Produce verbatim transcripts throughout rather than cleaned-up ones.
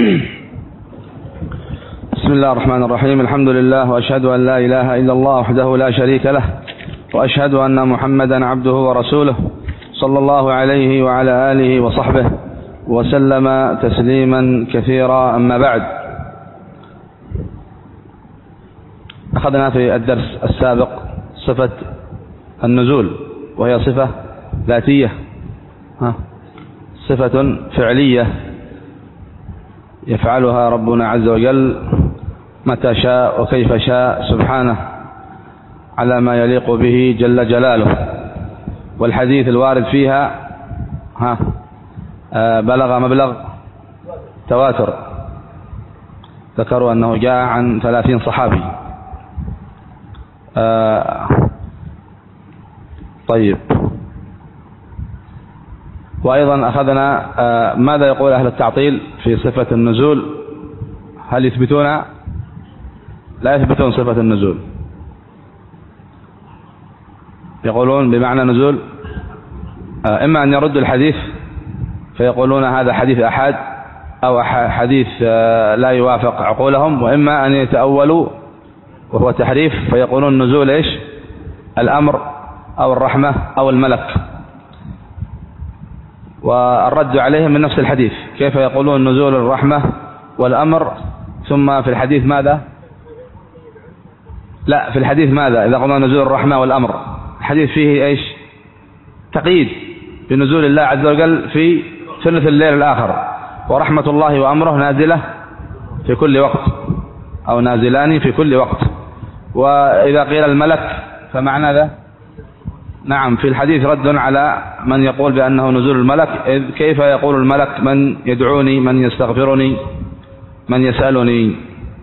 بسم الله الرحمن الرحيم. الحمد لله، وأشهد أن لا إله إلا الله وحده لا شريك له، وأشهد أن محمدا عبده ورسوله، صلى الله عليه وعلى آله وصحبه وسلم تسليما كثيرا. أما بعد، أخذنا في الدرس السابق صفة النزول، وهي صفة ذاتية، صفة فعلية يفعلها ربنا عز وجل متى شاء وكيف شاء سبحانه، على ما يليق به جل جلاله. والحديث الوارد فيها ها بلغ مبلغ تواتر، ذكروا أنه جاء عن ثلاثين صحابي. آه طيب، وأيضا أخذنا آه ماذا يقول أهل التعطيل في صفة النزول؟ هل يثبتون؟ لا يثبتون صفة النزول، يقولون بمعنى نزول آه إما أن يردوا الحديث فيقولون هذا حديث أحاد أو حديث آه لا يوافق عقولهم، وإما أن يتأولوا وهو تحريف فيقولون نزول إيش؟ الأمر أو الرحمة أو الملك. والرد عليهم من نفس الحديث، كيف يقولون نزول الرحمة والأمر ثم في الحديث ماذا؟ لا، في الحديث ماذا إذا قلنا نزول الرحمة والأمر؟ الحديث فيه إيش؟ تقييد بنزول الله عز وجل في ثلث الليل الآخر، ورحمة الله وأمره نازلة في كل وقت أو نازلان في كل وقت. وإذا قيل الملك فمعنى ذا؟ نعم، في الحديث رد على من يقول بأنه نزول الملك، إذ كيف يقول الملك من يدعوني، من يستغفرني، من يسألني.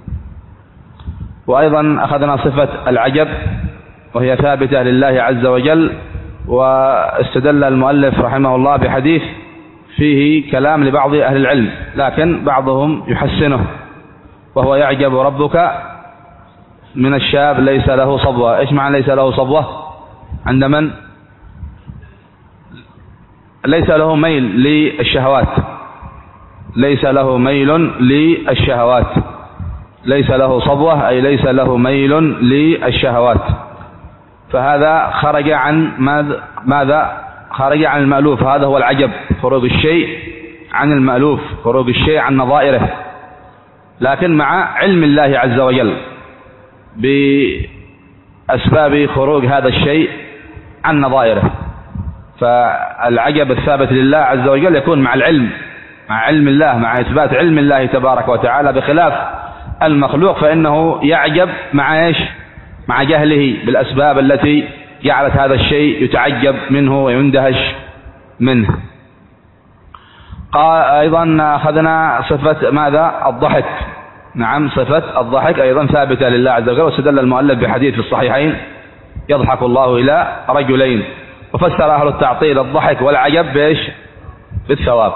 وأيضا أخذنا صفة العجب، وهي ثابتة لله عز وجل، واستدل المؤلف رحمه الله بحديث فيه كلام لبعض أهل العلم، لكن بعضهم يحسنه، وهو يعجب ربك من الشاب ليس له صبوة. إيش معنى ليس له صبوة؟ عند من؟ ليس له ميل للشهوات، ليس له ميل للشهوات، ليس له صبوة أي ليس له ميل للشهوات. فهذا خرج عن ماذا؟ خرج عن المألوف. هذا هو العجب، خروج الشيء عن المألوف، خروج الشيء عن نظائره، لكن مع علم الله عز وجل بأسباب خروج هذا الشيء عن نظائره. فالعجب الثابت لله عز وجل يكون مع العلم، مع علم الله، مع إثبات علم الله تبارك وتعالى، بخلاف المخلوق فإنه يعجب مع إيش؟ مع جهله بالأسباب التي جعلت هذا الشيء يتعجب منه ويندهش منه. قال أيضا أخذنا صفة ماذا؟ الضحك. نعم، صفة الضحك أيضا ثابتة لله عز وجل، واستدل المؤلف بحديث في الصحيحين يضحك الله إلى رجلين، وفسر أهل التعطيل الضحك والعجب بإيش؟ بالثواب.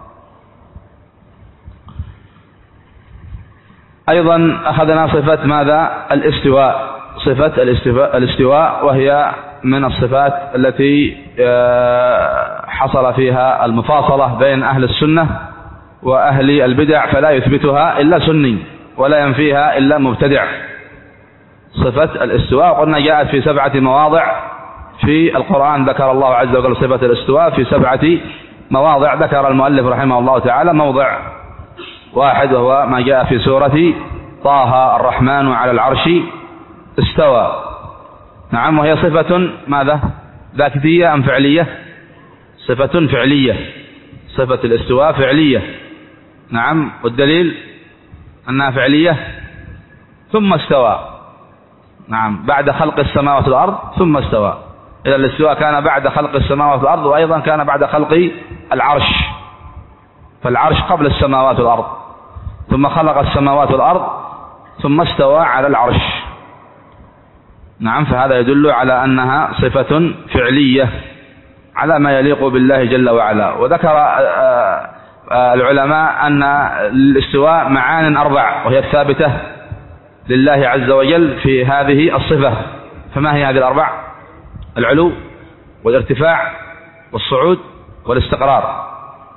أيضا أخذنا صفة ماذا؟ الاستواء، صفة الاستواء, الاستواء وهي من الصفات التي حصل فيها المفاصلة بين أهل السنة وأهل البدع، فلا يثبتها إلا سني ولا ينفيها إلا مبتدع. صفة الاستواء قلنا جاءت في سبعة مواضع في القرآن، ذكر الله عز وجل صفة الاستواء في سبعة مواضع. ذكر المؤلف رحمه الله تعالى موضع واحد، وهو ما جاء في سورة طه: الرحمن على العرش استوى. نعم، وهي صفة ماذا؟ ذاتية أم فعلية؟ صفة فعلية، صفة الاستواء فعلية. نعم، والدليل أنها فعلية. ثم استوى، نعم، بعد خلق السماوات والأرض ثم استوى. إذا الاستواء كان بعد خلق السماوات والأرض، وأيضا كان بعد خلق العرش، فالعرش قبل السماوات والأرض، ثم خلق السماوات والأرض ثم استوى على العرش. نعم، فهذا يدل على أنها صفة فعلية على ما يليق بالله جل وعلا. وذكر العلماء أن الاستواء معان أربع، وهي الثابتة لله عز وجل في هذه الصفة. فما هي هذه الأربع؟ العلو والارتفاع والصعود والاستقرار.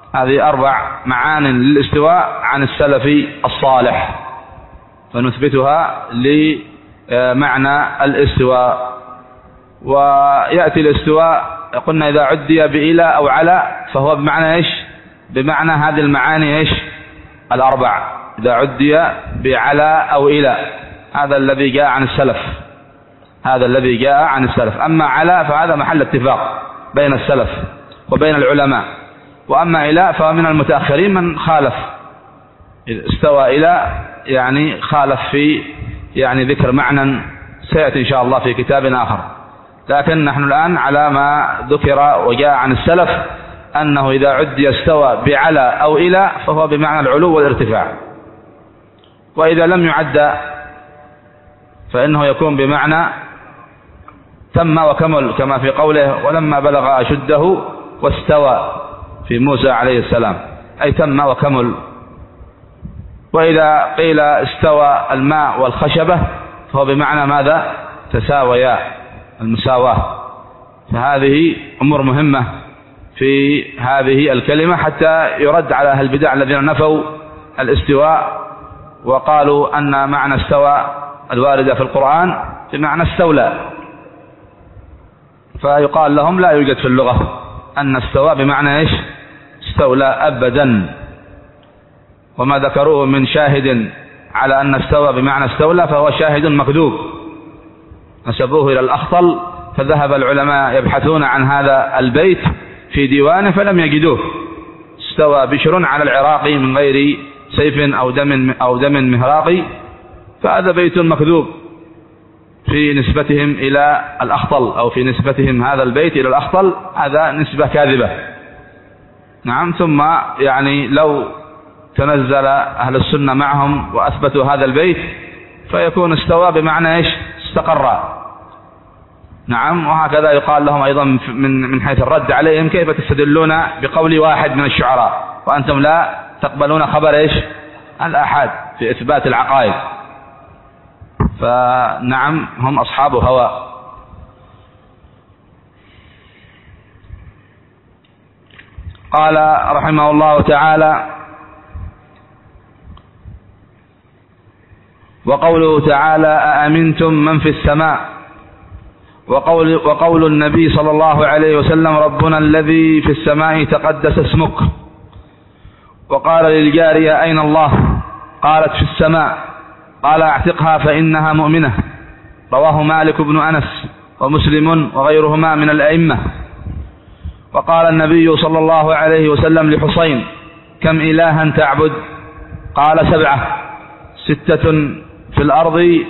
هذه أربع معان للاستواء عن السلف الصالح، فنثبتها لمعنى الاستواء. ويأتي الاستواء قلنا إذا عدي بإلى أو على فهو بمعنى إيش؟ بمعنى هذه المعاني إيش؟ الأربع. إذا عدي بعلى أو إلى، هذا الذي جاء عن السلف، هذا الذي جاء عن السلف. أما على فهذا محل اتفاق بين السلف وبين العلماء، وأما إلى فهو من المتأخرين من خالف، استوى إلى يعني خالف في يعني ذكر معنى سيأتي إن شاء الله في كتاب آخر. لكن نحن الآن على ما ذكر وجاء عن السلف أنه إذا عدي استوى بعلى أو إلى فهو بمعنى العلو والارتفاع، وإذا لم يعد فإنه يكون بمعنى تم وكمل، كما في قوله ولما بلغ أشده واستوى في موسى عليه السلام، أي تم وكمل. وإذا قيل استوى الماء والخشبة فهو بمعنى ماذا؟ تساويا، المساواة. فهذه أمور مهمة في هذه الكلمة حتى يرد على أهل البدع الذين نفوا الاستواء وقالوا أن معنى استوى الواردة في القرآن بمعنى استولى، فيقال لهم لا يوجد في اللغة أن استوى بمعنى إيش؟ استولى أبدا. وما ذكروه من شاهد على أن استوى بمعنى استولى فهو شاهد مكذوب، نسبوه إلى الأخطل، فذهب العلماء يبحثون عن هذا البيت في ديوانه فلم يجدوه. استوى بشر على العراقي من غير سيف أو دم أو دم مهراقي، فهذا بيت مكذوب في نسبتهم إلى الأخطل، أو في نسبتهم هذا البيت إلى الأخطل، هذا نسبة كاذبة. نعم. ثم يعني لو تنزل أهل السنة معهم وأثبتوا هذا البيت فيكون استوى بمعنى إيش؟ استقر. نعم. وهكذا يقال لهم أيضا من من حيث الرد عليهم كيف تستدلون بقول واحد من الشعراء وأنتم لا تقبلون خبر إيش؟ الآحاد في إثبات العقائد. فنعم هم أصحاب هوى. قال رحمه الله تعالى: وقوله تعالى: أأمنتم من في السماء، وقول, وقول النبي صلى الله عليه وسلم: ربنا الذي في السماء تقدس اسمك. وقال للجارية: أين الله؟ قالت: في السماء. قال: اعتقها فإنها مؤمنة. رواه مالك بن أنس ومسلم وغيرهما من الأئمة. وقال النبي صلى الله عليه وسلم لحسين: كم إلها تعبد؟ قال: سبعة، ستة في الأرض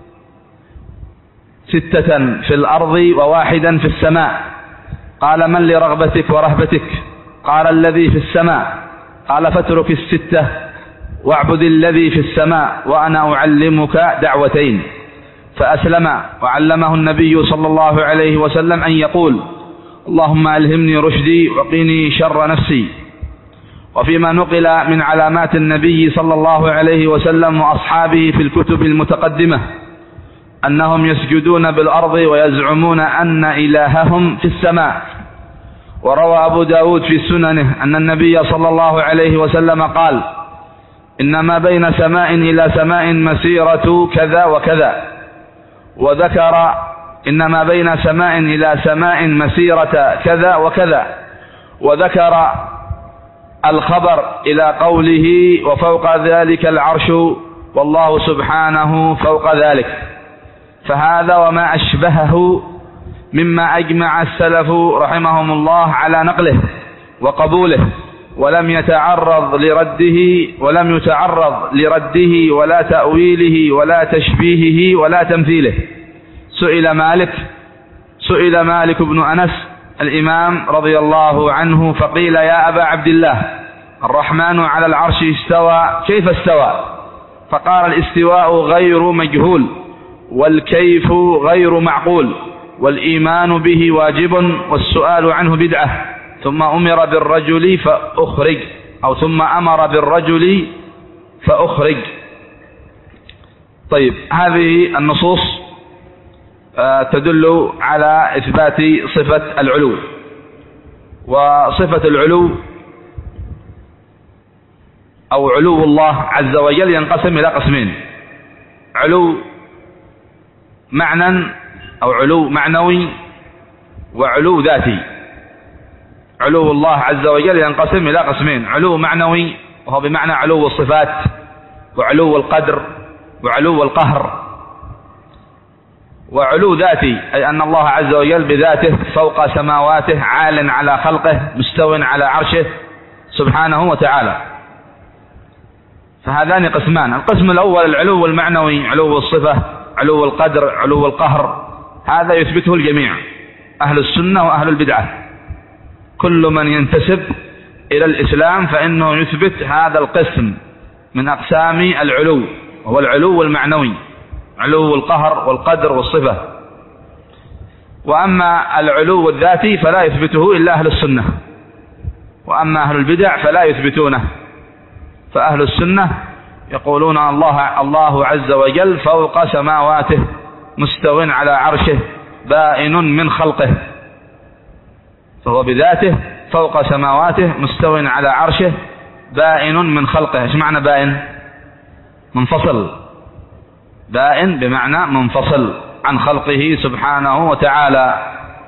ستة في الأرض وواحدا في السماء. قال: من لرغبتك ورهبتك؟ قال: الذي في السماء. قال: فاترك الستة واعبد الذي في السماء وأنا أعلمك دعوتين. فأسلم، وعلمه النبي صلى الله عليه وسلم أن يقول: اللهم ألهمني رشدي وقني شر نفسي. وفيما نقل من علامات النبي صلى الله عليه وسلم وأصحابه في الكتب المتقدمة أنهم يسجدون بالأرض ويزعمون أن إلههم في السماء. وروى أبو داود في سننه أن النبي صلى الله عليه وسلم قال: إنما بين سماء إلى سماء مسيرة كذا وكذا. وذكر إنما بين سماء إلى سماء مسيرة كذا وكذا، وذكر الخبر إلى قوله: وفوق ذلك العرش والله سبحانه فوق ذلك. فهذا وما أشبهه مما أجمع السلف رحمهم الله على نقله وقبوله، ولم يتعرض لرده ولم يتعرض لرده ولا تأويله ولا تشبيهه ولا تمثيله. سئل مالك سئل مالك بن أنس الإمام رضي الله عنه فقيل: يا أبا عبد الله، الرحمن على العرش استوى، كيف استوى؟ فقال: الاستواء غير مجهول، والكيف غير معقول، والإيمان به واجب، والسؤال عنه بدعة. ثم أمر بالرجل فأخرج، أو ثم أمر بالرجل فأخرج. طيب، هذه النصوص تدل على إثبات صفة العلو. وصفة العلو أو علو الله عز وجل ينقسم إلى قسمين: علو معنى أو علو معنوي، وعلو ذاتي. علو الله عز وجل ينقسم إلى قسمين: علو معنوي وهو بمعنى علو الصفات وعلو القدر وعلو القهر، وعلو ذاتي أي أن الله عز وجل بذاته فوق سماواته، عال على خلقه، مستو على عرشه سبحانه وتعالى. فهذان قسمان: القسم الأول العلو المعنوي، علو الصفة، علو القدر، علو القهر، هذا يثبته الجميع، أهل السنة وأهل البدعة. كل من ينتسب إلى الإسلام فإنه يثبت هذا القسم من أقسام العلو، وهو العلو المعنوي، علو القهر والقدر والصفة. وأما العلو الذاتي فلا يثبته إلا أهل السنة، وأما أهل البدع فلا يثبتونه. فأهل السنة يقولون الله الله عز وجل فوق سماواته، مستو على عرشه، بائن من خلقه. فهو بذاته فوق سماواته، مستو على عرشه، بائن من خلقه. ايش معنى بائن؟ منفصل. بائن بمعنى منفصل عن خلقه سبحانه وتعالى.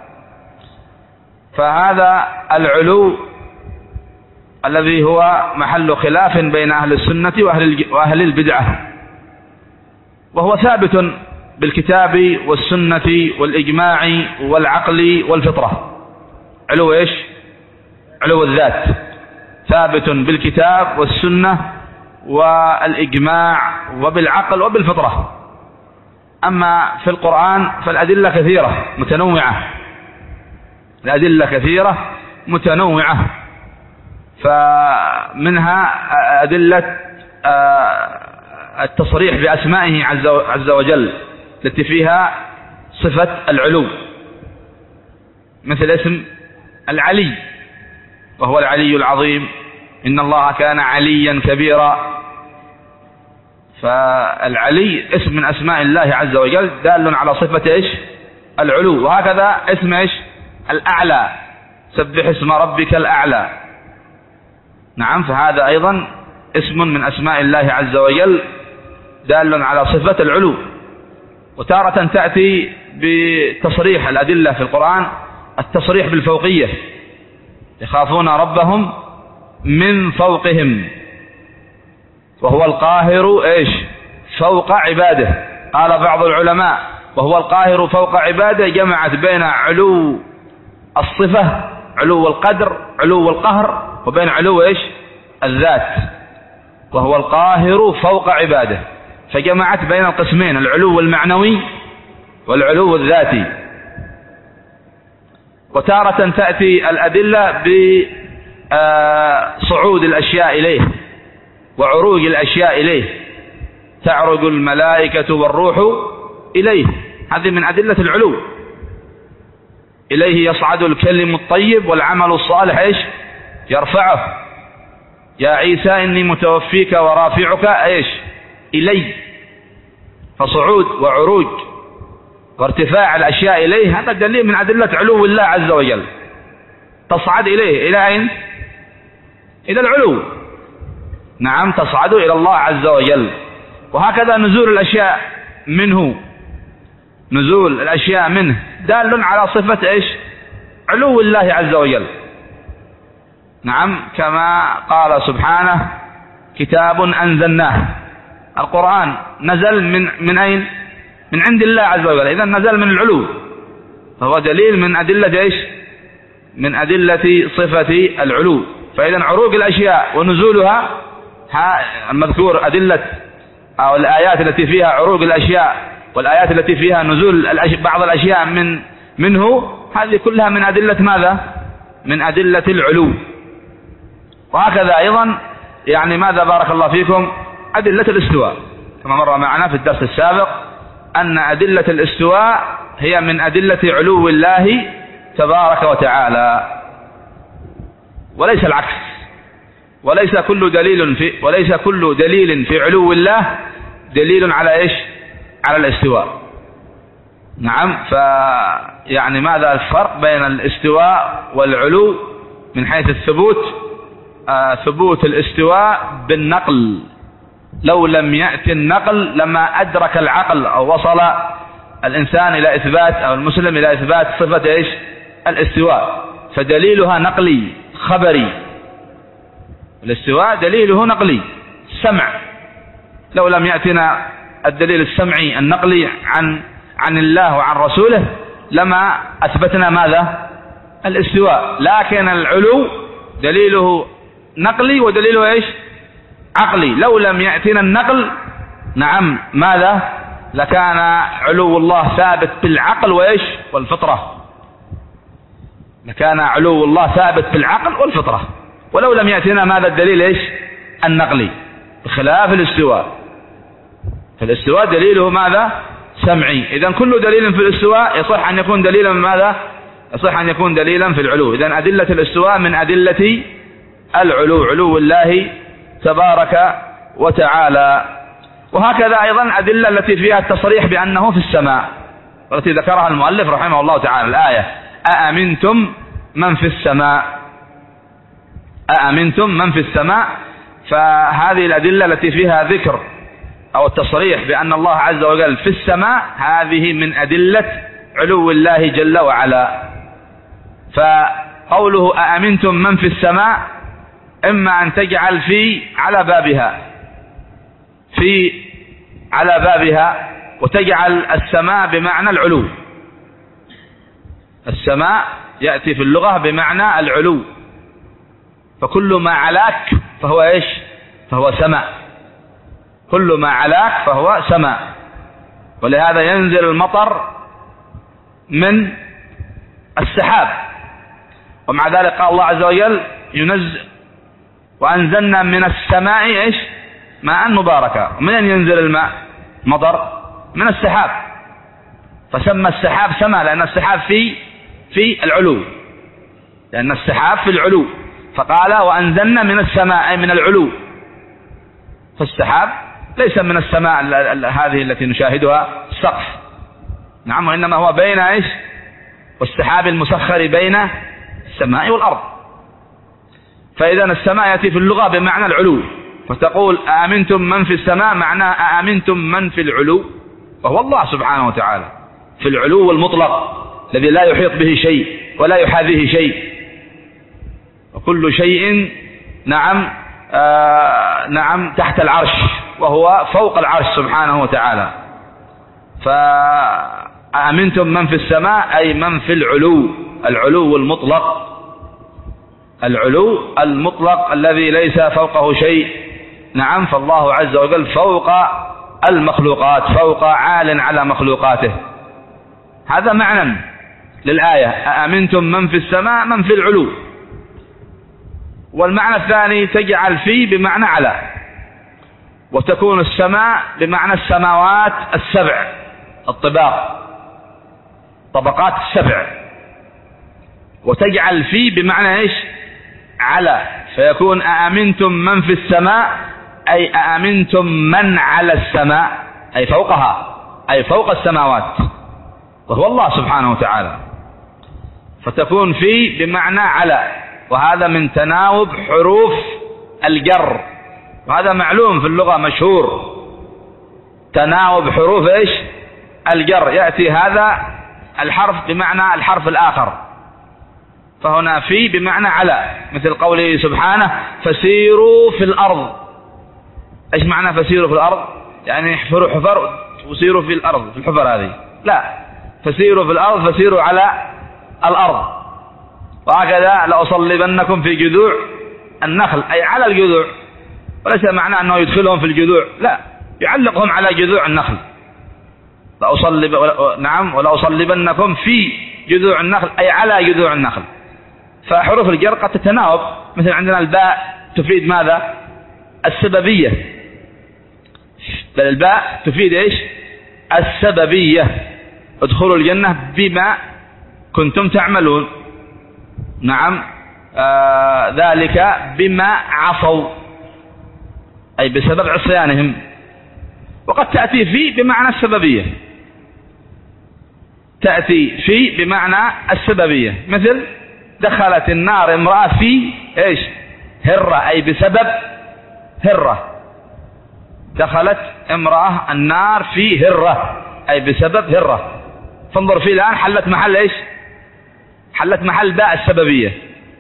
فهذا العلو الذي هو محل خلاف بين أهل السنة وأهل البدعة، وهو ثابت بالكتاب والسنة والإجماع والعقل والفطرة. علو إيش؟ علو الذات ثابت بالكتاب والسنة والإجماع وبالعقل وبالفطرة. أما في القرآن فالأدلة كثيرة متنوعة، الأدلة كثيرة متنوعة، فمنها أدلة التصريح بأسمائه عز وجل التي فيها صفة العلو، مثل اسم العلي وهو العلي العظيم، إن الله كان عليا كبيرا. فالعلي اسم من أسماء الله عز وجل دال على صفة إيش؟ العلو. وهكذا اسم إيش؟ الأعلى، سبح اسم ربك الأعلى. نعم، فهذا أيضا اسم من أسماء الله عز وجل دال على صفة العلو. وتارة تأتي بتصريح الأدلة في القرآن التصريح بالفوقية: يخافون ربهم من فوقهم، وهو القاهر إيش؟ فوق عباده. قال بعض العلماء وهو القاهر فوق عباده جمعت بين علو الصفة، علو القدر، علو القهر، وبين علو إيش؟ الذات، وهو القاهر فوق عباده، فجمعت بين القسمين: العلو المعنوي والعلو الذاتي. وتارة تأتي الأدلة بصعود الأشياء إليه وعروج الأشياء إليه: تعرج الملائكة والروح إليه، هذه من أدلة العلو. إليه يصعد الكلم الطيب والعمل الصالح إيش؟ يرفعه. يا عيسى إني متوفيك ورافعك إيش؟ إلي. فصعود وعروج وارتفاع الأشياء إليه هذا دليل من أدلة علو الله عز وجل. تصعد إليه إلى أين؟ إلى العلو. نعم، تصعد إلى الله عز وجل. وهكذا نزول الأشياء منه، نزول الأشياء منه دال على صفة إيش؟ علو الله عز وجل. نعم، كما قال سبحانه: كتاب أنزلناه. القرآن نزل من من أين؟ من عند الله عز وجل، إذا نزل من العلو، فهو دليل من أدلة إيش؟ من أدلة صفة العلو. فإذا عروج الأشياء ونزولها المذكور أدلة أو الآيات التي فيها عروج الأشياء والآيات التي فيها نزول بعض الأشياء من منه، هذه كلها من أدلة ماذا؟ من أدلة العلو. وهكذا أيضا يعني ماذا بارك الله فيكم؟ أدلة الاستواء، كما مر معنا في الدرس السابق أن أدلة الاستواء هي من أدلة علو الله تبارك وتعالى، وليس العكس. وليس كل دليل في وليس كل دليل في علو الله دليل على إيش؟ على الاستواء. نعم، فيعني ماذا الفرق بين الاستواء والعلو من حيث الثبوت؟ آه ثبوت الاستواء بالنقل، لو لم يأتي النقل لما أدرك العقل أو وصل الإنسان إلى إثبات أو المسلم إلى إثبات صفة إيش؟ الاستواء، فدليلها نقلي خبري. الاستواء دليله نقلي سمع، لو لم يأتنا الدليل السمعي النقلي عن عن الله وعن رسوله لما أثبتنا ماذا؟ الاستواء. لكن العلو دليله نقلي ودليله إيش؟ عقلي. لو لم يأتنا النقل نعم ماذا؟ لكان علو الله ثابت بالعقل وإيش؟ والفطرة. لكان علو الله ثابت بالعقل والفطرة، ولو لم يأتنا ماذا الدليل إيش؟ النقلي، بخلاف الاستواء. فالاستواء دليله ماذا؟ سمعي. إذن كل دليل في الاستواء يصح أن يكون دليلا ماذا؟ يصح أن يكون دليلا في العلو. إذن أدلة الاستواء من أدلة العلو، علو الله تبارك وتعالى. وهكذا أيضا أدلة التي فيها التصريح بأنه في السماء، والتي ذكرها المؤلف رحمه الله تعالى، الآية أأمنتم من في السماء، أأمنتم من في السماء. فهذه الأدلة التي فيها ذكر أو التصريح بأن الله عز وجل في السماء، هذه من أدلة علو الله جل وعلا. فقوله أأمنتم من في السماء إما أن تجعل في على بابها في على بابها وتجعل السماء بمعنى العلو. السماء يأتي في اللغة بمعنى العلو، فكل ما علاك فهو إيش؟ فهو سماء. كل ما علاك فهو سماء. ولهذا ينزل المطر من السحاب، ومع ذلك قال الله عز وجل ينزل وأنزلنا من السماء إيش؟ ماء مباركا. ومن ينزل الماء مطر؟ من السحاب. فسمى السحاب سماء لأن السحاب في في العلو، لأن السحاب في العلو، فقال وأنزلنا من السماء أي من العلو. فالسحاب ليس من السماء هذه التي نشاهدها السقف، نعم، وإنما هو بين إيش؟ والسحاب المسخر بين السماء والأرض. فإذا السماء يأتي في اللغة بمعنى العلو، فتقول أأمنتم من في السماء معناه أأمنتم من في العلو، وهو الله سبحانه وتعالى في العلو المطلق الذي لا يحيط به شيء ولا يحاذيه شيء، وكل شيء نعم آه نعم تحت العرش، وهو فوق العرش سبحانه وتعالى. فأأمنتم من في السماء أي من في العلو، العلو المطلق، العلو المطلق الذي ليس فوقه شيء. نعم، فالله عز وجل فوق المخلوقات، فوق عال على مخلوقاته. هذا معنى للآية أأمنتم من في السماء من في العلو. والمعنى الثاني تجعل في بمعنى على، وتكون السماء بمعنى السماوات السبع، الطباق، طبقات السبع، وتجعل في بمعنى ايش؟ على، فيكون أأمنتم من في السماء أي أأمنتم من على السماء أي فوقها، أي فوق السماوات، وهو الله سبحانه وتعالى. فتكون في بمعنى على، وهذا من تناوب حروف الجر، وهذا معلوم في اللغة مشهور، تناوب حروف ايش؟ الجر. يأتي هذا الحرف بمعنى الحرف الآخر، فهنا في بمعنى على، مثل قوله سبحانه فسيروا في الأرض. ايش معنى فسيروا في الأرض؟ يعني احفروا حفر وسيروا في الأرض، في الحفر هذه، لا، فسيروا في الأرض، فسيروا على الأرض. وهكذا لأصلبنكم في جذوع النخل أي على الجذوع، وليس معنى أنه يدخلهم في الجذوع، لا، يعلقهم على جذوع النخل. لأصلب نعم ولأصلبنكم في جذوع النخل أي على جذوع النخل. فحروف الجر قد تتناوب، مثل عندنا الباء تفيد ماذا؟ السببية، بل الباء تفيد ايش؟ السببية. ادخلوا الجنة بما كنتم تعملون، نعم، آه ذلك بما عصوا أي بسبب عصيانهم. وقد تأتي في بمعنى السببية، تأتي في بمعنى السببية، مثل دخلت النار امرأة في ايش؟ هرة أي بسبب هرة. دخلت امرأة النار في هرة أي بسبب هرة. فانظر فيه الآن حلت محل إيش؟ حلت محل باء السببية.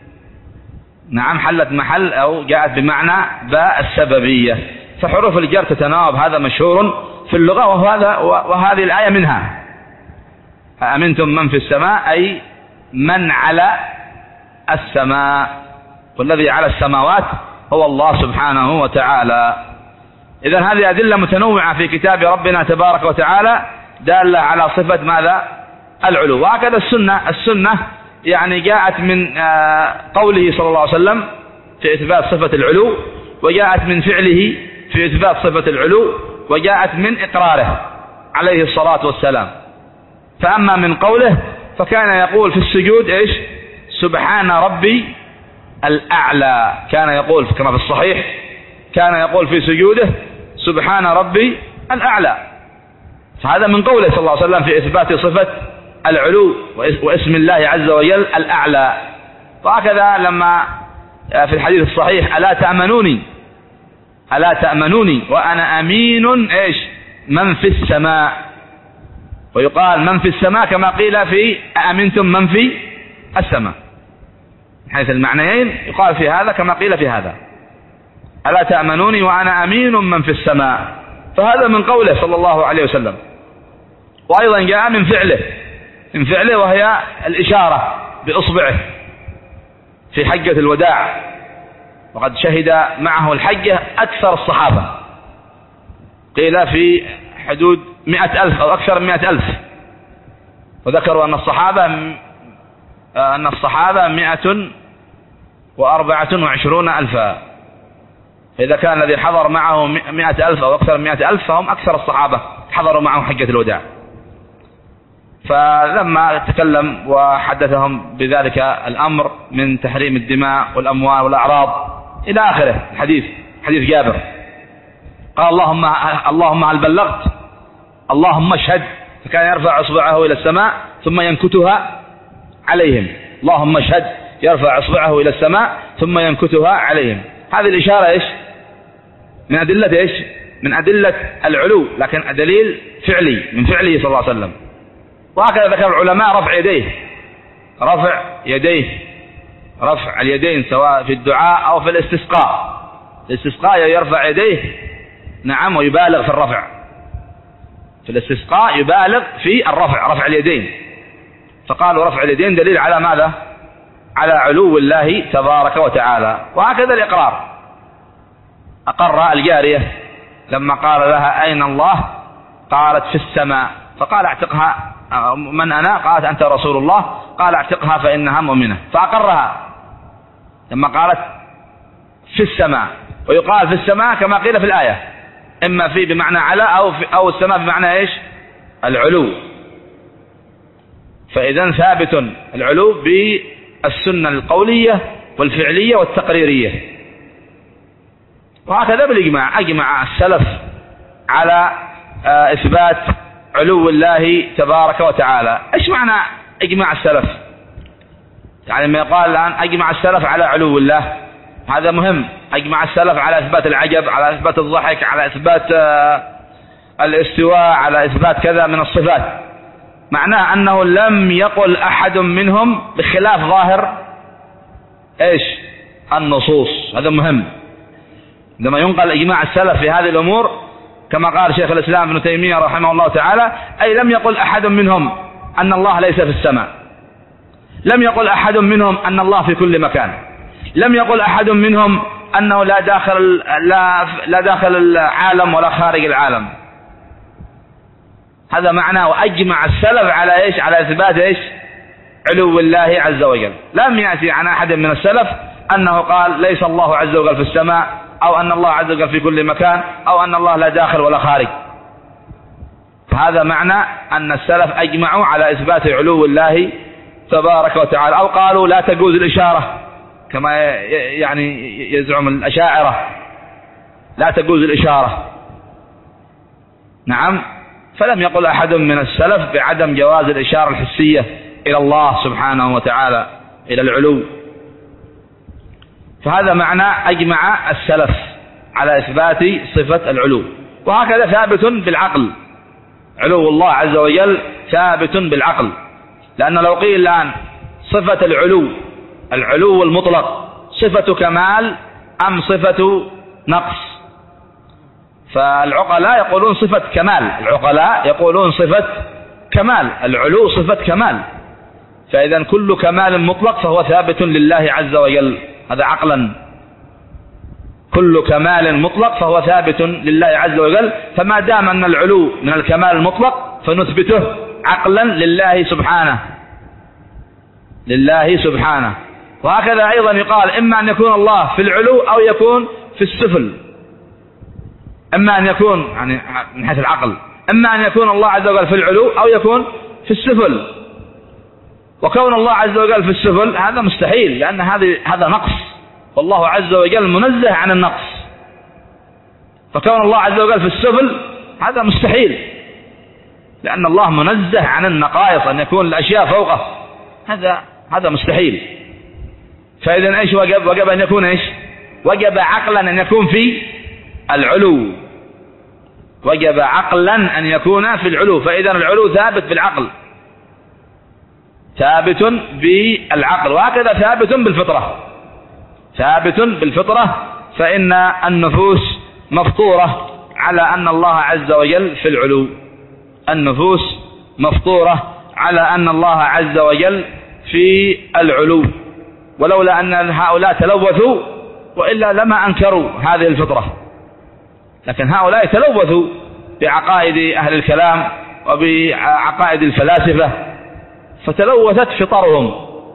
نعم حلت محل أو جاءت بمعنى باء السببية. فحروف الجر تتناوب، هذا مشهور في اللغة، وهذا وهذه الآية منها. أأمنتم من في السماء أي من على السماء، والذي على السماوات هو الله سبحانه وتعالى. إذن هذه أدلة متنوعة في كتاب ربنا تبارك وتعالى دالة على صفة ماذا؟ العلو. وهكذا السنة السنة يعني جاءت من قوله صلى الله عليه وسلم في إثبات صفة العلو، وجاءت من فعله في إثبات صفة العلو، وجاءت من إقراره عليه الصلاة والسلام. فأما من قوله فكان يقول في السجود إيش؟ سبحان ربي الأعلى، كان يقول كما في الصحيح كان يقول في سجوده سبحان ربي الأعلى. فهذا من قوله صلى الله عليه وسلم في إثبات صفة العلو واسم الله عز وجل الأعلى. وهكذا لما في الحديث الصحيح ألا تأمنوني ألا تأمنوني وأنا أمين إيش؟ من في السماء. ويقال من في السماء كما قيل في أأمنتم من في السماء، حيث المعنيين يقال في هذا كما قيل في هذا، ألا تأمنوني وأنا أمين من في السماء. فهذا من قوله صلى الله عليه وسلم. وأيضا جاء من فعله من فعله وهي الإشارة بإصبعه في حجة الوداع، وقد شهد معه الحجة أكثر الصحابة، قيل في حدود مئة ألف أو أكثر من مئة ألف، وذكروا أن الصحابة أن الصحابة مئة وأربعة وعشرون ألفا. فإذا كان الذي حضر معه مئة ألف أو أكثر من مئة ألف فهم أكثر الصحابة حضروا معه حجة الوداع. فلما تكلم وحدثهم بذلك الأمر من تحريم الدماء والأموال والأعراض إلى آخره الحديث، حديث جابر، قال اللهم اللهم هل بلغت؟ اللهم اشهد. فكان يرفع إصبعه إلى السماء ثم ينكتها عليهم. اللهم اشهد، يرفع إصبعه إلى السماء ثم ينكتها عليهم. هذه الإشارة إيش؟ من أدلة إيش؟ من أدلة العلو، لكن دليل فعلي من فعله صلى الله عليه وسلم. وهكذا ذكر العلماء رفع يديه رفع يديه رفع اليدين سواء في الدعاء أو في الاستسقاء. الاستسقاء يرفع يديه نعم ويبالغ في الرفع، في الاستسقاء يبالغ في الرفع رفع اليدين. فقالوا رفع اليدين دليل على ماذا؟ على علو الله تبارك وتعالى. وهكذا الإقرار، أقر الجارية لما قال لها أين الله؟ قالت في السماء. فقال اعتقها. من أنا؟ قالت أنت رسول الله. قال اعتقها فإنها مؤمنة. فأقرها لما قالت في السماء. ويقال في السماء كما قيل في الآية، إما في بمعنى على أو, في أو السماء بمعنى إيش؟ العلو. فإذا ثابت العلو بالسنة القولية والفعلية والتقريرية. وهكذا بالإجماع، أجمع السلف على إثبات علو الله تبارك وتعالى. إيش معنى إجماع السلف؟ يعني ما يقال الآن أجمع السلف على علو الله، هذا مهم. أجمع السلف على إثبات العجب، على إثبات الضحك، على إثبات الاستواء، على إثبات كذا من الصفات. معناه أنه لم يقل أحد منهم بخلاف ظاهر إيش؟ النصوص. هذا مهم. لما ينقل إجماع السلف في هذه الأمور كما قال شيخ الإسلام ابن تيمية رحمه الله تعالى، أي لم يقل أحد منهم أن الله ليس في السماء، لم يقل أحد منهم أن الله في كل مكان، لم يقل أحد منهم أنه لا داخل لا, لا داخل العالم ولا خارج العالم. هذا معناه وأجمع السلف على إيش؟ على إثبات إيش؟ علو الله عز وجل. لم يأتي عن أحد من السلف أنه قال ليس الله عز وجل في السماء، أو أن الله عز وجل في كل مكان، أو أن الله لا داخل ولا خارج. فهذا معنى أن السلف أجمعوا على إثبات علو الله تبارك وتعالى. أو قالوا لا تجوز الإشارة كما يعني يزعم الأشاعرة، لا تجوز الإشارة. نعم. فلم يقل أحد من السلف بعدم جواز الإشارة الحسية إلى الله سبحانه وتعالى، إلى العلو. فهذا معنى أجمع السلف على إثبات صفة العلو. وهكذا ثابت بالعقل، علو الله عز وجل ثابت بالعقل، لأن لو قيل الآن صفة العلو، العلو المطلق صفة كمال أم صفة نقص؟ فالعقلاء يقولون صفة كمال، العقلاء يقولون صفة كمال، العلو صفة كمال، فإذا كل كمال مطلق فهو ثابت لله عز وجل، هذا عقلا، كل كمال مطلق فهو ثابت لله عز وجل، فما دام أن العلو من الكمال المطلق فنثبته عقلا لله سبحانه، لله سبحانه. وهكذا أيضا يقال إما أن يكون الله في العلو أو يكون في السفل، إما أن يكون يعني من حيث العقل، إما أن يكون الله عز وجل في العلو أو يكون في السفل. وكون الله عز وجل في السفل هذا مستحيل، لأن هذا هذا نقص، والله عز وجل منزه عن النقص، فكون الله عز وجل في السفل هذا مستحيل، لأن الله منزه عن النقائص، أن يكون الأشياء فوقه، هذا هذا مستحيل. فإذا إيش وجب؟ وجب أن يكون إيش؟ وجب عقلا أن يكون في العلو، وجب عقلا أن يكون في العلو، فإذا العلو ثابت بالعقل، ثابت بالعقل. وهكذا ثابت بالفطرة، ثابت بالفطرة، فإن النفوس مفطورة على أن الله عز وجل في العلو، النفوس مفطورة على أن الله عز وجل في العلو، ولولا أن هؤلاء تلوثوا وإلا لما أنكروا هذه الفطرة، لكن هؤلاء تلوثوا بعقائد أهل الكلام وبعقائد الفلاسفة فتلوثت فطرهم،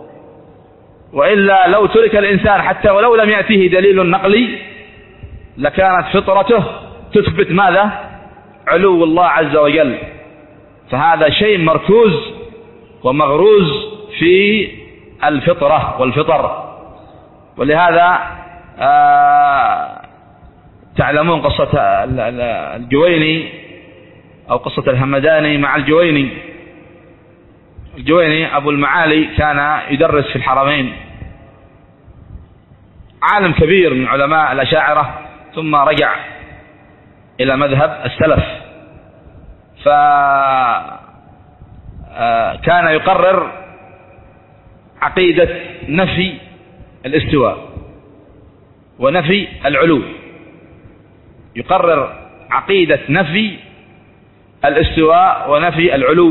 وإلا لو ترك الإنسان حتى ولو لم يأتيه دليل نقلي لكانت فطرته تثبت ماذا؟ علو الله عز وجل. فهذا شيء مركوز ومغروز في الفطرة والفطر. ولهذا آه تعلمون قصة الجويني أو قصة الهمداني مع الجويني. الجويني أبو المعالي كان يدرس في الحرمين، عالم كبير من علماء الأشاعرة، ثم رجع إلى مذهب السلف، فكان يقرر عقيدة نفي الاستواء ونفي العلو، يقرر عقيدة نفي الاستواء ونفي العلو،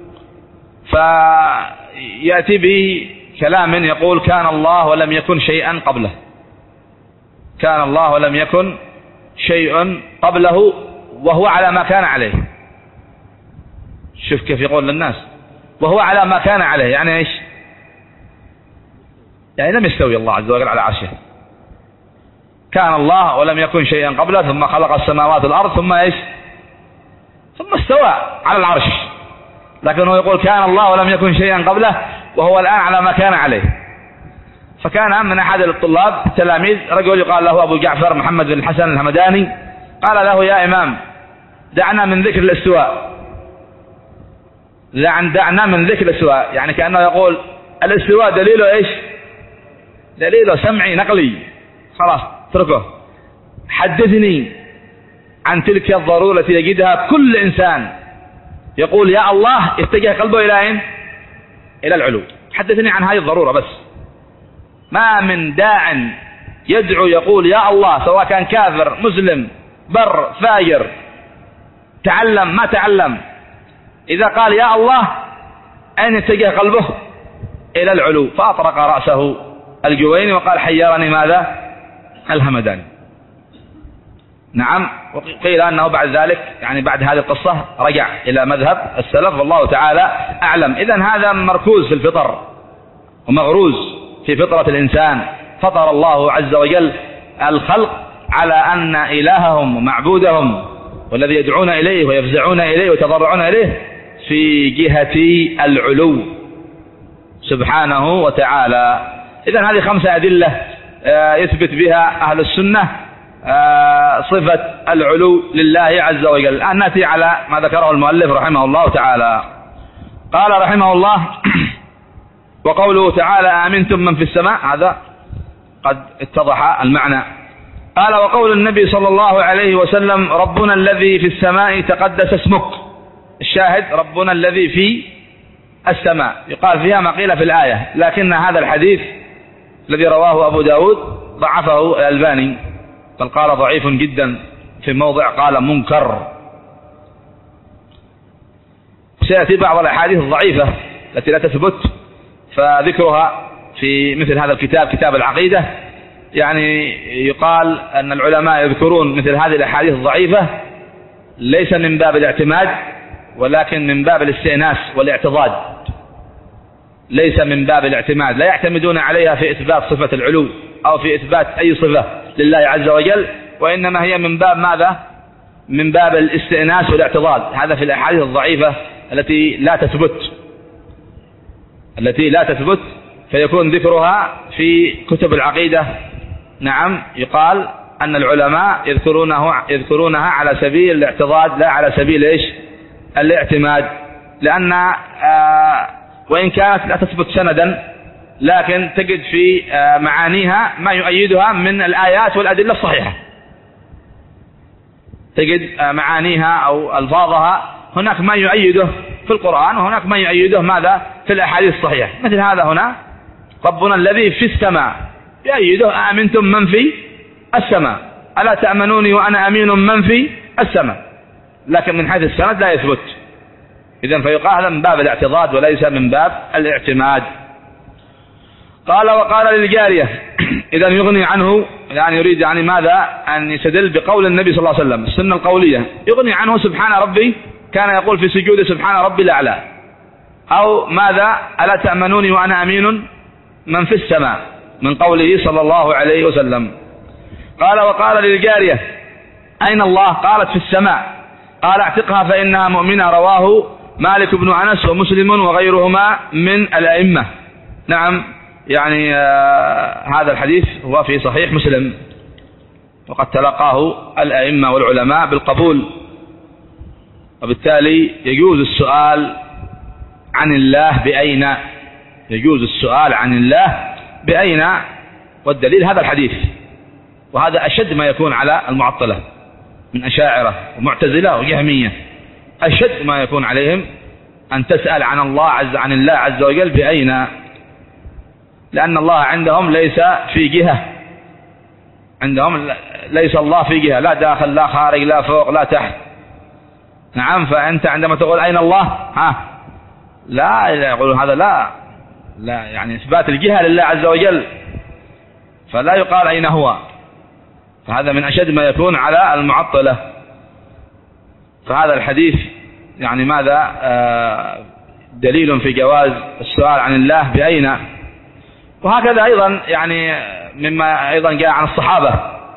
فيأتي بكلام يقول كان الله ولم يكن شيئا قبله، كان الله ولم يكن شيء قبله وهو على ما كان عليه. شوف كيف يقول للناس وهو على ما كان عليه، يعني ايش؟ يعني لم يستوي الله عز وجل على عرشه، كان الله ولم يكن شيئا قبله ثم خلق السماوات والأرض ثم ايش؟ ثم استوى على العرش، لكنه يقول كان الله ولم يكن شيئا قبله وهو الآن على ما كان عليه. فكان من أحد الطلاب التلاميذ رجل يقال له أبو جعفر محمد بن الحسن الهمداني، قال له يا إمام دعنا من ذكر الاستواء، دعنا من ذكر الاستواء، يعني كأنه يقول الاستواء دليله ايش؟ دليله سمعي نقلي، خلاص اتركه، حدثني عن تلك الضرورة التي يجدها كل إنسان يقول يا الله يتجه قلبه إلى أين؟ إلى العلو، حدثني عن هذه الضرورة بس. ما من داع يدعو يقول يا الله، سواء كان كافر مسلم بر فاجر تعلم ما تعلم، إذا قال يا الله أين يتجه قلبه؟ إلى العلو. فأطرق رأسه الجويني وقال حيرني ماذا؟ الهمداني. نعم. وقيل أنه بعد ذلك يعني بعد هذه القصة رجع إلى مذهب السلف والله تعالى أعلم. إذن هذا مركوز في الفطر ومغروز في فطرة الإنسان، فطر الله عز وجل الخلق على أن إلههم ومعبودهم والذي يدعون إليه ويفزعون إليه ويتضرعون إليه في جهة العلو سبحانه وتعالى. إذن هذه خمسة أدلة يثبت بها أهل السنة صفة العلو لله عز وجل. الآن نأتي على ما ذكره المؤلف رحمه الله تعالى. قال رحمه الله وقوله تعالى آمنتم من في السماء، هذا قد اتضح المعنى. قال: وقول النبي صلى الله عليه وسلم: ربنا الذي في السماء تقدس اسمك. الشاهد: ربنا الذي في السماء، يقال فيها ما قيل في الآية، لكن هذا الحديث الذي رواه أبو داود ضعفه الألباني، بل قال ضعيف جدا، في موضع قال منكر. سيأتي بعض الأحاديث الضعيفة التي لا تثبت فذكرها في مثل هذا الكتاب، كتاب العقيدة. يعني يقال أن العلماء يذكرون مثل هذه الأحاديث الضعيفة ليس من باب الاعتماد، ولكن من باب الاستئناس والاعتضاد، ليس من باب الاعتماد، لا يعتمدون عليها في إثبات صفة العلو أو في إثبات أي صفة لله عز وجل، وإنما هي من باب ماذا؟ من باب الاستئناس والاعتضاد. هذا في الأحاديث الضعيفة التي لا تثبت التي لا تثبت فيكون ذكرها في كتب العقيدة. نعم، يقال أن العلماء يذكرونه يذكرونها على سبيل الاعتضاد، لا على سبيل إيش؟ الاعتماد، لأن آه وإن كانت لا تثبت سندا، لكن تجد في آه معانيها ما يؤيدها من الآيات والأدلة الصحيحة. تجد آه معانيها أو ألفاظها هناك ما يؤيده في القرآن، وهناك ما يؤيده ماذا؟ في الأحاديث الصحيحة. مثل هذا هنا: ربنا الذي في السماء، يؤيده: أأمنتم من في السماء، ألا تأمنوني وأنا أمين من في السماء. لكن من حيث السند لا يثبت. إذن فيقال هذا من باب الاعتضاد وليس من باب الاعتماد. قال: وقال للجارية. إذن يغني عنه، يعني يريد يعني ماذا؟ أن يستدل بقول النبي صلى الله عليه وسلم، السنة القولية، يغني عنه: سبحان ربي، كان يقول في سجوده: سبحان ربي الأعلى. أو ماذا؟ ألا تأمنوني وأنا أمين من في السماء، من قوله صلى الله عليه وسلم. قال: وقال للجارية: أين الله؟ قالت: في السماء. قال: اعتقها فإنها مؤمنة. رواه مالك بن أنس ومسلم وغيرهما من الأئمة. نعم، يعني آه هذا الحديث هو في صحيح مسلم، وقد تلقاه الأئمة والعلماء بالقبول، وبالتالي يجوز السؤال عن الله بأين، يجوز السؤال عن الله بأين، والدليل هذا الحديث. وهذا أشد ما يكون على المعطلة من أشاعرة ومعتزلة وجهمية، أشد ما يكون عليهم أن تسأل عن الله عز عن الله عز وجل بأين، لأن الله عندهم ليس في جهة، عندهم ليس الله في جهة، لا داخل لا خارج لا فوق لا تحت. نعم، فأنت عندما تقول أين الله، ها لا يقول هذا لا لا يعني إثبات الجهة لله عز وجل، فلا يقال أين هو. فهذا من أشد ما يكون على المعطلة. فهذا الحديث يعني ماذا؟ آه دليل في جواز السؤال عن الله بأين. وهكذا أيضا يعني مما أيضا جاء عن الصحابة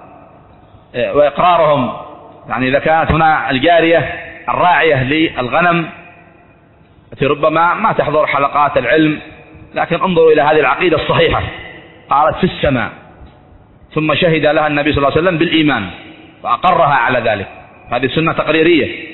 وإقرارهم، يعني إذا كانت هنا الجارية الراعية للغنم التي ربما ما تحضر حلقات العلم، لكن انظروا إلى هذه العقيدة الصحيحة، قالت: في السماء، ثم شهد لها النبي صلى الله عليه وسلم بالإيمان وأقرها على ذلك. هذه سنة تقريرية.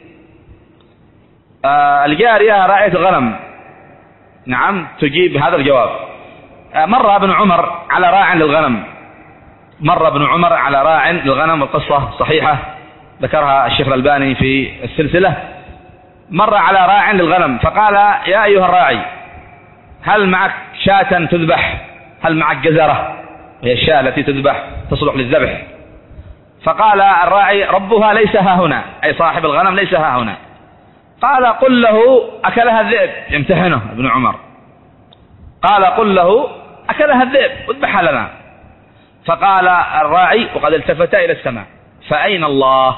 آه الجارية راعية الغنم، نعم، تجيب هذا الجواب. آه مر ابن عمر على راع للغنم، مر ابن عمر على راع للغنم، القصة صحيحة ذكرها الشيخ الألباني في السلسلة. مر على راع للغنم فقال: يا أيها الراعي، هل معك شاة تذبح؟ هل معك جزرة؟ وهي الشاة التي تذبح تصلح للذبح. فقال الراعي: ربها ليس ها هنا، أي صاحب الغنم ليس ها هنا. قال: قل له أكلها الذئب. يمتحنه ابن عمر، قال: قل له أكلها الذئب اذبحها لنا. فقال الراعي وقد التفت إلى السماء: فأين الله؟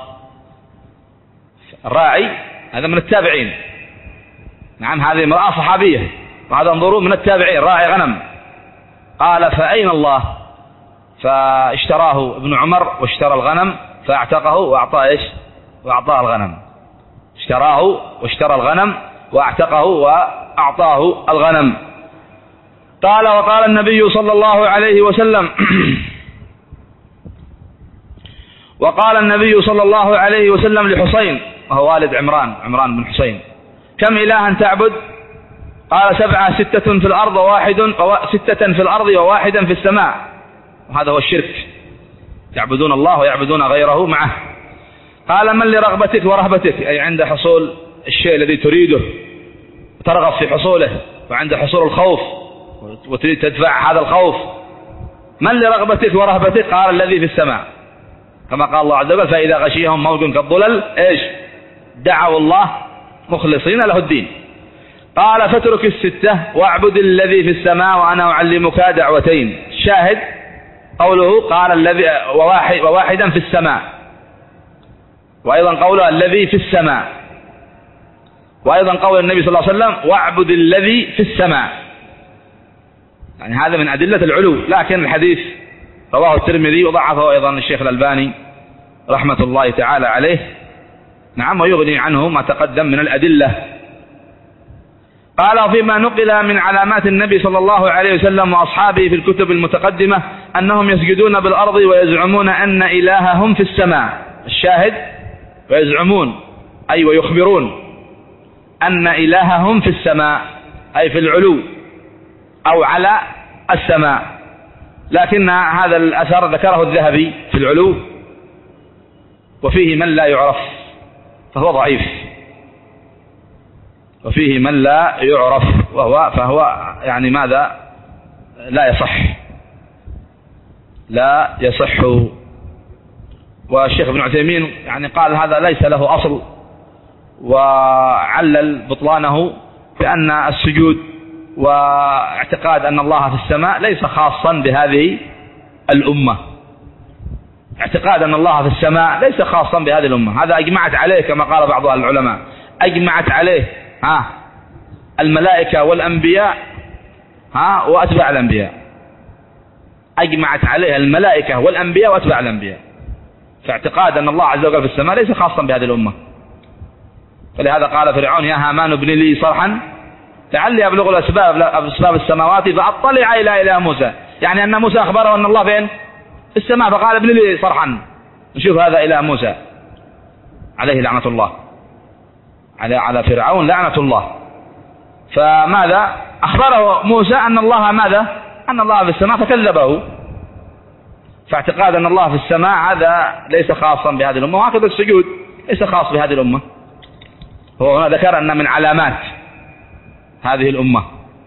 الراعي هذا من التابعين، نعم، هذه امرأة صحابية، وهذا انظروا من التابعين، راعي غنم. قال: فأين الله؟ فاشتراه ابن عمر واشترى الغنم فاعتقه وأعطاه إيش؟ وأعطاه الغنم. اشتراه واشترى الغنم واعتقه وأعطاه الغنم. قال: وقال النبي صلى الله عليه وسلم وقال النبي صلى الله عليه وسلم لحسين، وهو والد عمران عمران بن حسين: كم إلها تعبد؟ قال: سبعة، ستة في الأرض وواحد ستة في الأرض وواحدا في السماء. وهذا هو الشرك، يعبدون الله ويعبدون غيره معه. قال من لرغبتك ورهبتك، أي عند حصول الشيء الذي تريده ترغب في حصوله، وعند حصول الخوف وتريد تدفع هذا الخوف. من لرغبتك ورهبتك؟ قال الذي في السماء، كما قال الله عز وجل فإذا غشيهم موج كالظلل إيش دعوا الله مخلصين له الدين. قال فاترك الستة واعبد الذي في السماء وأنا أعلمك دعوتين. شاهد قوله قال الذي وواحد وواحدا في السماء، وأيضا قوله الذي في السماء، وأيضا قول النبي صلى الله عليه وسلم واعبد الذي في السماء، يعني هذا من أدلة العلو. لكن الحديث رواه الترمذي وضعفه أيضا الشيخ الألباني رحمة الله تعالى عليه. نعم، ويغني عنه ما تقدم من الأدلة. قال فيما نقل من علامات النبي صلى الله عليه وسلم وأصحابه في الكتب المتقدمة أنهم يسجدون بالأرض ويزعمون أن إلههم في السماء. الشاهد ويزعمون أي ويخبرون أن إلههم في السماء، أي في العلو أو على السماء. لكن هذا الأثر ذكره الذهبي في العلو وفيه من لا يعرف فهو ضعيف، وفيه من لا يعرف وهو فهو يعني ماذا لا يصح لا يصح والشيخ ابن عثيمين يعني قال هذا ليس له أصل، وعلل بطلانه بأن السجود واعتقاد أن الله في السماء ليس خاصا بهذه الأمة. اعتقاد أن الله في السماء ليس خاصا بهذه الأمة، هذا أجمعت عليه كما قال بعض العلماء، أجمعت عليه ها الملائكة والأنبياء ها وأتباع الأنبياء، أجمعت عليه الملائكة والأنبياء وأتباع الأنبياء. فاعتقاد أن الله عز وجل في السماء ليس خاصا بهذه الأمة. فلهذا قال فرعون يا هامان ابن لي صرحا لعلي أبلغ الأسباب أسباب السماوات فأطلع إلى إله موسى، يعني أن موسى أخبره أن الله فين؟ في السماء، فقال ابن لي صرحا. نشوف هذا إله موسى عليه لعنة الله، على على فرعون لعنة الله. فماذا أخبره موسى أن الله ماذا أن الله في السماء فكذبه. فاعتقاد أن الله في السماء هذا ليس خاصا بهذه الأمة، وهكذا السجود ليس خاص بهذه الأمة. هو هنا ذكر أن من علامات هذه الأمة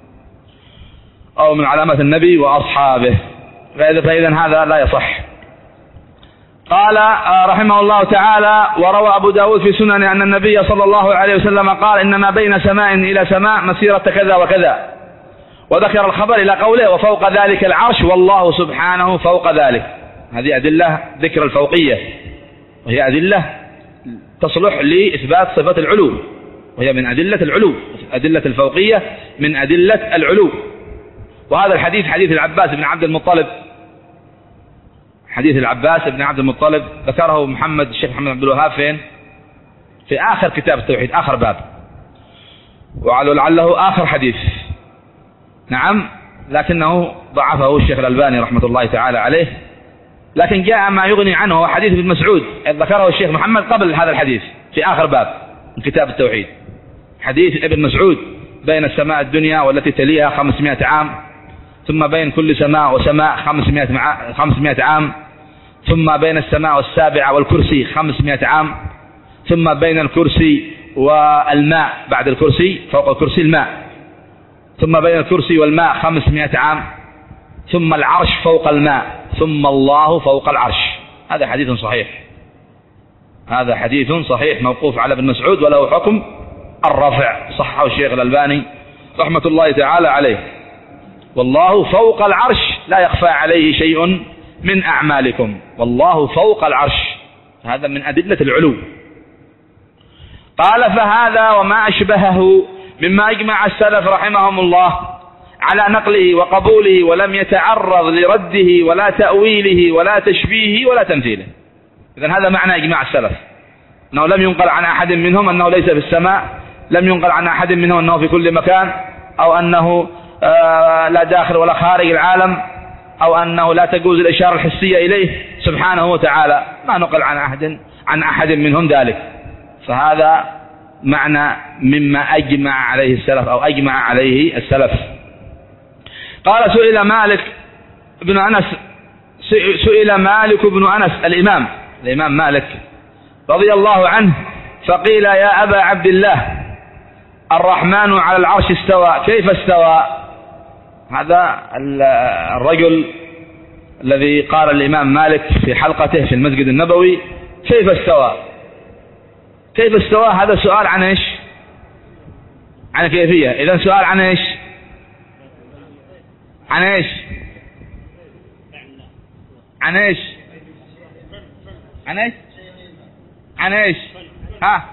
أو من علامات النبي وأصحابه، فإذا هذا لا يصح. قال رحمه الله تعالى وروى أبو داود في سنن أن النبي صلى الله عليه وسلم قال إنما بين سماء إلى سماء مسيرة كذا وكذا، وذكر الخبر إلى قوله وفوق ذلك العرش والله سبحانه فوق ذلك. هذه أدلة ذكر الفوقية، وهي أدلة تصلح لإثبات صفة العلو، وهي من أدلة العلو. أدلة الفوقية من أدلة العلو. وهذا الحديث حديث العباس بن عبد المطلب، حديث العباس بن عبد المطلب ذكره محمد الشيخ محمد عبد الوهاب فين؟ في آخر كتاب التوحيد، آخر باب، ولعله آخر حديث. نعم، لكنه ضعفه الشيخ الألباني رحمة الله تعالى عليه. لكن جاء ما يغني عنه هو حديث ابن مسعود ذكره الشيخ محمد قبل هذا الحديث في آخر باب من كتاب التوحيد. حديث ابن مسعود بين السماء الدنيا والتي تليها خمسمائة عام، ثم بين كل سماء وسماء خمسمائة عام، ثم بين السماء والسابعة والكرسي خمسمائة عام، ثم بين الكرسي والماء بعد الكرسي فوق الكرسي الماء، ثم بين الكرسي والماء خمسمائة عام، ثم العرش فوق الماء، ثم الله فوق العرش. هذا حديث صحيح، هذا حديث صحيح موقوف على ابن مسعود وله حكم الرفع، صححه الشيخ الألباني رحمة الله تعالى عليه. والله فوق العرش لا يخفى عليه شيء من أعمالكم، والله فوق العرش، هذا من أدلة العلو. قال فهذا وما أشبهه مما أجمع السلف رحمهم الله على نقله وقبوله، ولم يتعرض لرده ولا تأويله ولا تشبيهه ولا تمثيله. إذن هذا معنى إجماع السلف، أنه لم ينقل عن أحد منهم أنه ليس في السماء، لم ينقل عن أحد منهم أنه في كل مكان، أو أنه آه لا داخل ولا خارج العالم، أو أنه لا تجوز الإشارة الحسية إليه سبحانه وتعالى. ما نقل عن أحد عن أحد منهم ذلك. فهذا معنى مما أجمع عليه السلف أو أجمع عليه السلف. قال سئل مالك بن أنس سئل مالك بن أنس الإمام الإمام مالك رضي الله عنه فقيل يا أبا عبد الله الرحمن على العرش استوى كيف استوى؟ هذا الرجل الذي قال الإمام مالك في حلقته في المسجد النبوي كيف استوى كيف استوى هذا سؤال عن إيش؟ عن كيفية. إذن سؤال عن إيش؟ عن إيش؟ عن إيش؟ عن إيش؟ عن إيش؟ ها؟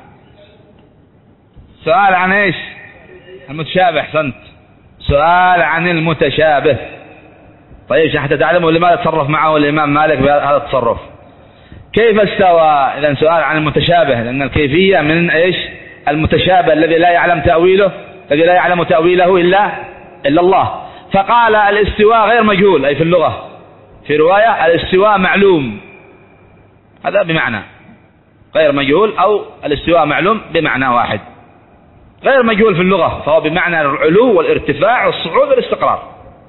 سؤال عن إيش؟ المتشابه. أحسنت، سؤال عن المتشابه. طيب حتى تعلموا لماذا تصرف معه الإمام مالك بهذا التصرف. كيف استوى؟ إذن سؤال عن المتشابه، لأن الكيفية من إيش؟ المتشابه الذي لا يعلم تأويله الذي لا يعلم تأويله إلا إلا الله. فقال الاستواء غير مجهول، أي في اللغة في رواية الاستواء معلوم، هذا بمعنى غير مجهول، أو الاستواء معلوم بمعنى واحد. غير مجهول في اللغة فهو بمعنى العلو والارتفاع والصعود والاستقرار،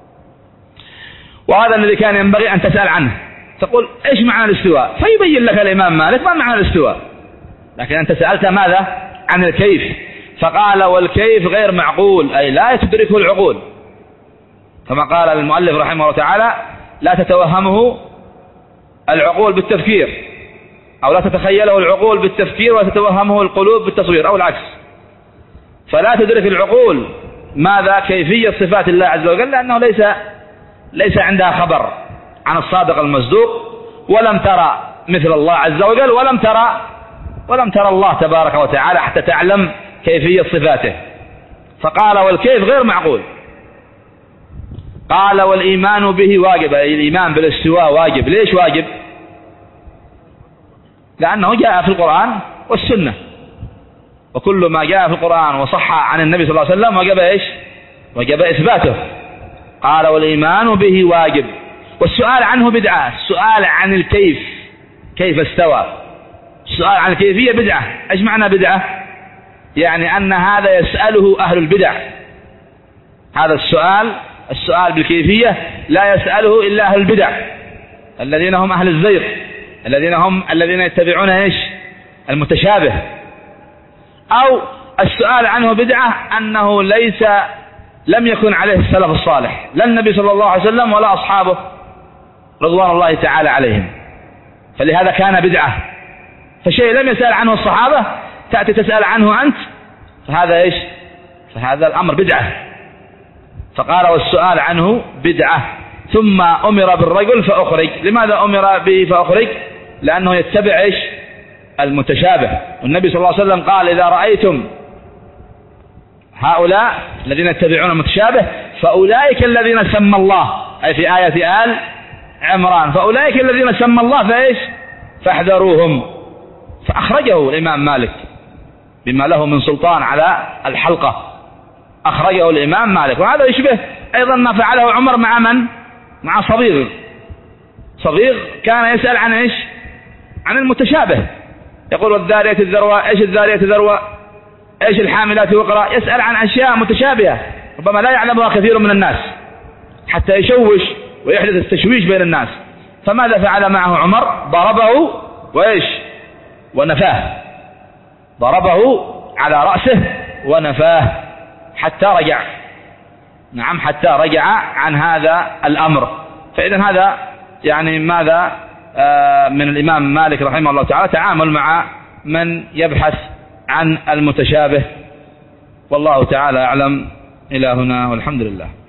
وهذا الذي كان ينبغي أن تسأل عنه، تقول إيش معنى الاستواء؟ فيبين لك الإمام مالك ما معنى الاستواء، لكن أنت سألت ماذا؟ عن الكيف. فقال والكيف غير معقول، أي لا تدركه العقول، كما قال المؤلف رحمه الله تعالى لا تتوهمه العقول بالتفكير، أو لا تتخيله العقول بالتفكير وتتوهمه القلوب بالتصوير، أو العكس. فلا تدرك العقول ماذا؟ كيفية صفات الله عز وجل، لأنه ليس ليس عندها خبر عن الصادق المصدوق، ولم ترى مثل الله عز وجل، ولم ترى ولم ترى الله تبارك وتعالى حتى تعلم كيفية صفاته. فقال والكيف غير معقول. قال والإيمان به واجب، أي الإيمان بالاستواء واجب. ليش واجب؟ لأنه جاء في القرآن والسنة، وكل ما جاء في القرآن وصح عن النبي صلى الله عليه وسلم وجب إيش؟ وجب إثباته. قال والإيمان به واجب. والسؤال عنه بدعة، السؤال عن الكيف كيف استوى، السؤال عن الكيفية بدعة. إيش معنى بدعة؟ يعني أن هذا يسأله أهل البدع، هذا السؤال السؤال بالكيفية لا يسأله إلا أهل البدع الذين هم أهل الزيغ، الذين هم الذين يتبعون إيش؟ المتشابه. أو السؤال عنه بدعة أنه ليس لم يكن عليه السلف الصالح، لا النبي صلى الله عليه وسلم ولا أصحابه رضوان الله تعالى عليهم، فلهذا كان بدعة. فشيء لم يسأل عنه الصحابة تأتي تسأل عنه أنت، فهذا إيش؟ فهذا الأمر بدعة. فقال والسؤال عنه بدعة. ثم أمر بالرجل فأخرج. لماذا أمر به فأخرج؟ لأنه يتبع إيش؟ المتشابه. والنبي صلى الله عليه وسلم قال إذا رأيتم هؤلاء الذين يتبعون المتشابه فأولئك الذين سمى الله، أي في آية آل عمران، فأولئك الذين سمى الله فإيش؟ فاحذروهم. فأخرجه الإمام مالك بما له من سلطان على الحلقة، أخرجه الإمام مالك. وهذا يشبه أيضا ما فعله عمر مع من؟ مع صبيغ. صبيغ كان يسأل عن إيش؟ عن المتشابه، يقول والذارية الذروة، إيش الذارية الذروة؟ إيش الحاملات وقرا؟ يسأل عن أشياء متشابهة ربما لا يعلمها كثير من الناس حتى يشوش ويحدث التشويش بين الناس. فماذا فعل معه عمر؟ ضربه وإيش؟ ونفاه، ضربه على رأسه ونفاه حتى رجع. نعم، حتى رجع عن هذا الأمر. فإذا هذا يعني ماذا آه من الإمام مالك رحمه الله تعالى تعامل مع من يبحث عن المتشابه. والله تعالى أعلم. إلى هنا والحمد لله.